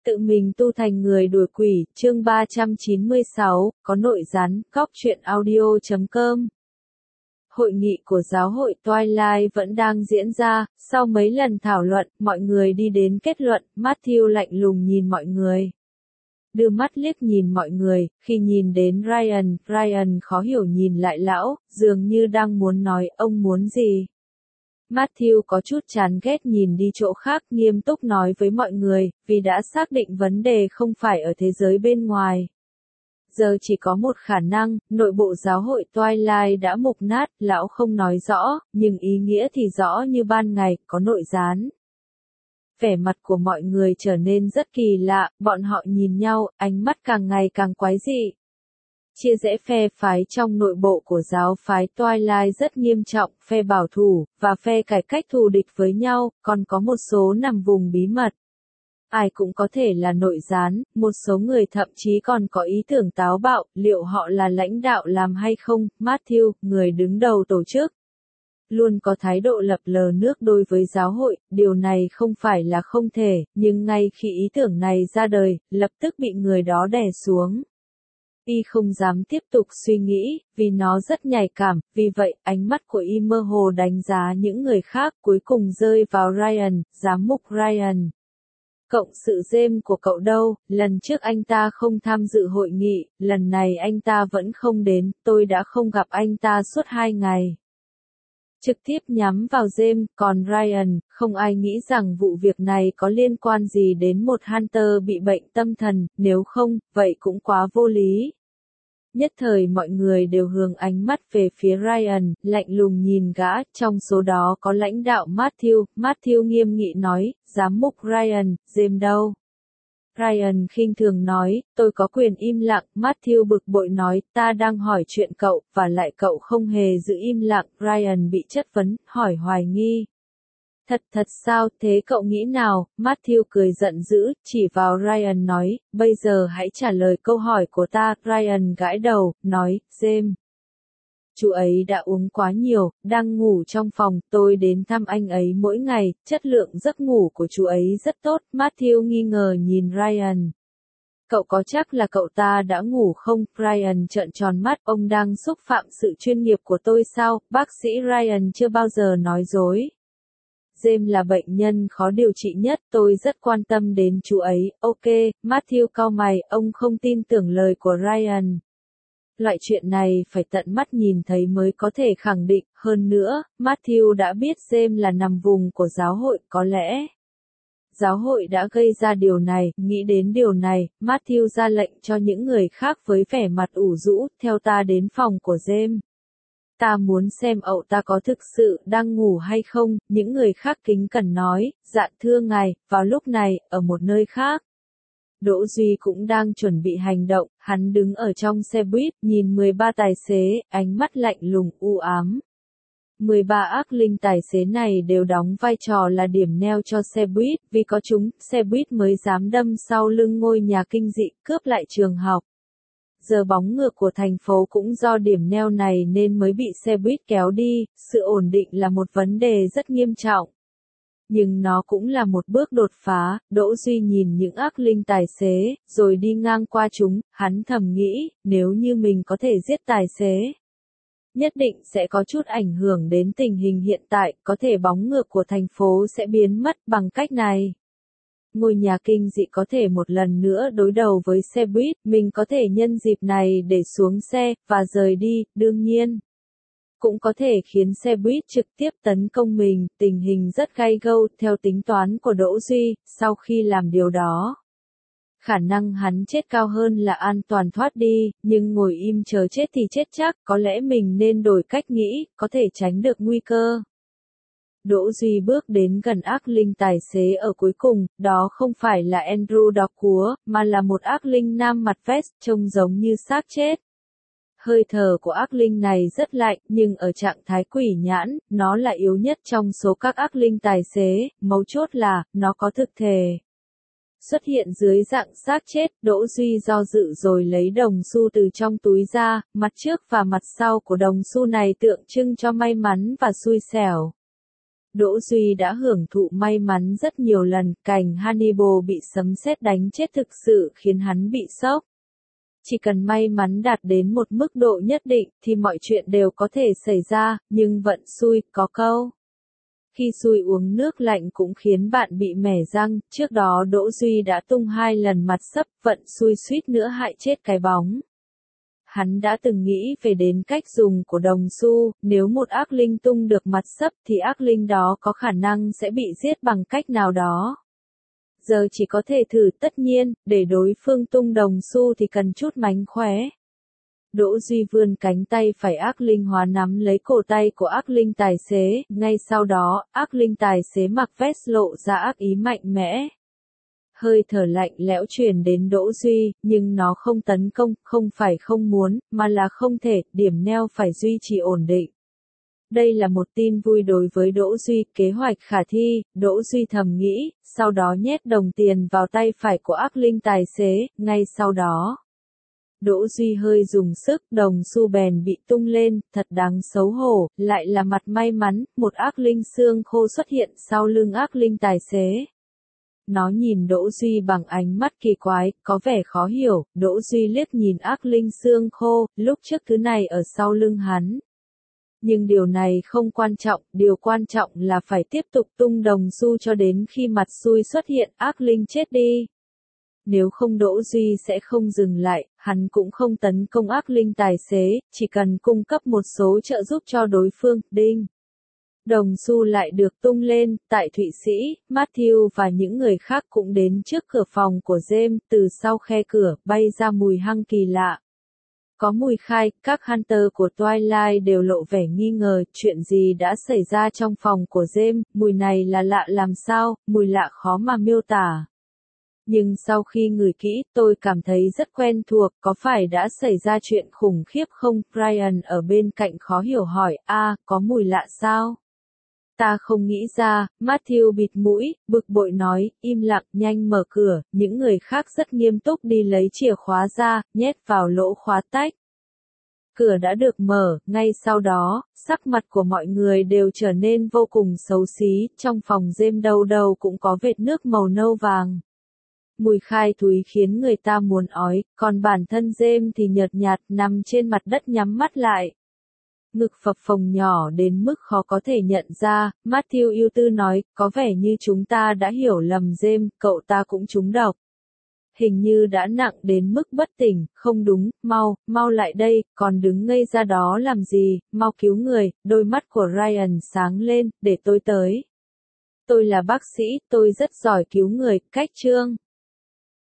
Tự mình tu thành người đuổi quỷ, chương 396, có nội gián, góc truyện audio.com. Hội nghị của giáo hội Twilight vẫn đang diễn ra, sau mấy lần thảo luận, mọi người đi đến kết luận, Matthew lạnh lùng nhìn mọi người. Đưa mắt liếc nhìn mọi người, khi nhìn đến Ryan khó hiểu nhìn lại lão, dường như đang muốn nói, ông muốn gì? Matthew có chút chán ghét nhìn đi chỗ khác, nghiêm túc nói với mọi người, vì đã xác định vấn đề không phải ở thế giới bên ngoài. Giờ chỉ có một khả năng, nội bộ giáo hội Twilight đã mục nát, lão không nói rõ, nhưng ý nghĩa thì rõ như ban ngày, có nội gián. Vẻ mặt của mọi người trở nên rất kỳ lạ, bọn họ nhìn nhau, ánh mắt càng ngày càng quái dị. Chia rẽ phe phái trong nội bộ của giáo phái Twilight rất nghiêm trọng, phe bảo thủ, và phe cải cách thù địch với nhau, còn có một số nằm vùng bí mật. Ai cũng có thể là nội gián, một số người thậm chí còn có ý tưởng táo bạo, liệu họ là lãnh đạo làm hay không? Matthew, người đứng đầu tổ chức, luôn có thái độ lập lờ nước đôi với giáo hội, điều này không phải là không thể, nhưng ngay khi ý tưởng này ra đời, lập tức bị người đó đè xuống. Y không dám tiếp tục suy nghĩ, vì nó rất nhạy cảm, vì vậy ánh mắt của Y mơ hồ đánh giá những người khác, cuối cùng rơi vào Ryan, giám mục Ryan. Cộng sự James của cậu đâu? Lần trước anh ta không tham dự hội nghị, lần này anh ta vẫn không đến, tôi đã không gặp anh ta suốt 2 ngày. Trực tiếp nhắm vào James, còn Ryan, không ai nghĩ rằng vụ việc này có liên quan gì đến một Hunter bị bệnh tâm thần, nếu không, vậy cũng quá vô lý. Nhất thời mọi người đều hướng ánh mắt về phía Ryan, lạnh lùng nhìn gã, trong số đó có lãnh đạo Matthew nghiêm nghị nói, giám mục Ryan, James đâu? Ryan khinh thường nói, tôi có quyền im lặng, Matthew bực bội nói, ta đang hỏi chuyện cậu, và lại cậu không hề giữ im lặng, Ryan bị chất vấn, hỏi hoài nghi. Thật sao, thế cậu nghĩ nào? Matthew cười giận dữ, chỉ vào Ryan nói, bây giờ hãy trả lời câu hỏi của ta, Ryan gãi đầu, nói, James. Chú ấy đã uống quá nhiều, đang ngủ trong phòng, tôi đến thăm anh ấy mỗi ngày, chất lượng giấc ngủ của chú ấy rất tốt, Matthew nghi ngờ nhìn Ryan. Cậu có chắc là cậu ta đã ngủ không? Ryan trợn tròn mắt, ông đang xúc phạm sự chuyên nghiệp của tôi sao? Bác sĩ Ryan chưa bao giờ nói dối. James là bệnh nhân khó điều trị nhất, tôi rất quan tâm đến chú ấy, ok, Matthew cau mày, ông không tin tưởng lời của Ryan. Loại chuyện này phải tận mắt nhìn thấy mới có thể khẳng định, hơn nữa, Matthew đã biết James là nằm vùng của giáo hội, có lẽ. Giáo hội đã gây ra điều này, nghĩ đến điều này, Matthew ra lệnh cho những người khác với vẻ mặt ủ rũ, theo ta đến phòng của James. Ta muốn xem ậu ta có thực sự đang ngủ hay không, những người khác kính cẩn nói, dạ thưa ngài, vào lúc này, ở một nơi khác. Đỗ Duy cũng đang chuẩn bị hành động, hắn đứng ở trong xe buýt, nhìn 13 tài xế, ánh mắt lạnh lùng u ám. 13 ác linh tài xế này đều đóng vai trò là điểm neo cho xe buýt, vì có chúng, xe buýt mới dám đâm sau lưng ngôi nhà kinh dị, cướp lại trường học. Giờ bóng ngược của thành phố cũng do điểm neo này nên mới bị xe buýt kéo đi, sự ổn định là một vấn đề rất nghiêm trọng. Nhưng nó cũng là một bước đột phá, Đỗ Duy nhìn những ác linh tài xế, rồi đi ngang qua chúng, hắn thầm nghĩ, nếu như mình có thể giết tài xế, nhất định sẽ có chút ảnh hưởng đến tình hình hiện tại, có thể bóng ngược của thành phố sẽ biến mất bằng cách này. Ngôi nhà kinh dị có thể một lần nữa đối đầu với xe buýt, mình có thể nhân dịp này để xuống xe, và rời đi, đương nhiên. Cũng có thể khiến xe buýt trực tiếp tấn công mình, tình hình rất gay gâu, theo tính toán của Đỗ Duy, sau khi làm điều đó. Khả năng hắn chết cao hơn là an toàn thoát đi, nhưng ngồi im chờ chết thì chết chắc, có lẽ mình nên đổi cách nghĩ, có thể tránh được nguy cơ. Đỗ Duy bước đến gần ác linh tài xế ở cuối cùng, đó không phải là Andrew Đọc Cúa, mà là một ác linh nam mặt vest, trông giống như xác chết. Hơi thở của ác linh này rất lạnh, nhưng ở trạng thái quỷ nhãn, nó là yếu nhất trong số các ác linh tài xế, mấu chốt là, nó có thực thể. Xuất hiện dưới dạng xác chết, Đỗ Duy do dự rồi lấy đồng xu từ trong túi ra, mặt trước và mặt sau của đồng xu này tượng trưng cho may mắn và xui xẻo. Đỗ Duy đã hưởng thụ may mắn rất nhiều lần, cảnh Hannibal bị sấm sét đánh chết thực sự khiến hắn bị sốc. Chỉ cần may mắn đạt đến một mức độ nhất định thì mọi chuyện đều có thể xảy ra, nhưng vận xui, có câu. Khi xui uống nước lạnh cũng khiến bạn bị mẻ răng, trước đó Đỗ Duy đã tung 2 lần mặt sấp, vận xui suýt nữa hại chết cái bóng. Hắn đã từng nghĩ về đến cách dùng của đồng xu, nếu một ác linh tung được mặt sấp thì ác linh đó có khả năng sẽ bị giết bằng cách nào đó. Giờ chỉ có thể thử, tất nhiên, để đối phương tung đồng xu thì cần chút mánh khóe. Đỗ Duy vươn cánh tay phải ác linh hóa nắm lấy cổ tay của ác linh tài xế, ngay sau đó, ác linh tài xế mặc vest lộ ra ác ý mạnh mẽ. Hơi thở lạnh lẽo truyền đến Đỗ Duy, nhưng nó không tấn công, không phải không muốn, mà là không thể, điểm neo phải duy trì ổn định. Đây là một tin vui đối với Đỗ Duy, kế hoạch khả thi, Đỗ Duy thầm nghĩ, sau đó nhét đồng tiền vào tay phải của ác linh tài xế, ngay sau đó. Đỗ Duy hơi dùng sức, đồng xu bèn bị tung lên, thật đáng xấu hổ, lại là mặt may mắn, một ác linh xương khô xuất hiện sau lưng ác linh tài xế. Nó nhìn Đỗ Duy bằng ánh mắt kỳ quái, có vẻ khó hiểu, Đỗ Duy liếc nhìn ác linh xương khô, lúc trước thứ này ở sau lưng hắn. Nhưng điều này không quan trọng, điều quan trọng là phải tiếp tục tung đồng xu cho đến khi mặt xui xuất hiện, ác linh chết đi. Nếu không Đỗ Duy sẽ không dừng lại, hắn cũng không tấn công ác linh tài xế, chỉ cần cung cấp một số trợ giúp cho đối phương, đinh. Đồng xu lại được tung lên, tại Thụy Sĩ, Matthew và những người khác cũng đến trước cửa phòng của James, từ sau khe cửa, bay ra mùi hăng kỳ lạ. Có mùi khai, các Hunter của Twilight đều lộ vẻ nghi ngờ, chuyện gì đã xảy ra trong phòng của James, mùi này là lạ làm sao, mùi lạ khó mà miêu tả. Nhưng sau khi ngửi kỹ, tôi cảm thấy rất quen thuộc, có phải đã xảy ra chuyện khủng khiếp không? Brian ở bên cạnh khó hiểu hỏi, có mùi lạ sao? Ta không nghĩ ra, Matthew bịt mũi, bực bội nói, im lặng, nhanh mở cửa, những người khác rất nghiêm túc đi lấy chìa khóa ra, nhét vào lỗ khóa tách. Cửa đã được mở, ngay sau đó, sắc mặt của mọi người đều trở nên vô cùng xấu xí, trong phòng James đâu đâu cũng có vệt nước màu nâu vàng. Mùi khai thúi khiến người ta muốn ói, còn bản thân James thì nhợt nhạt nằm trên mặt đất nhắm mắt lại. Ngực phập phồng nhỏ đến mức khó có thể nhận ra, Matthew ưu tư nói, có vẻ như chúng ta đã hiểu lầm James, cậu ta cũng trúng độc. Hình như đã nặng đến mức bất tỉnh, không đúng, mau lại đây, còn đứng ngây ra đó làm gì, mau cứu người, đôi mắt của Ryan sáng lên, để tôi tới. Tôi là bác sĩ, tôi rất giỏi cứu người, cách chương.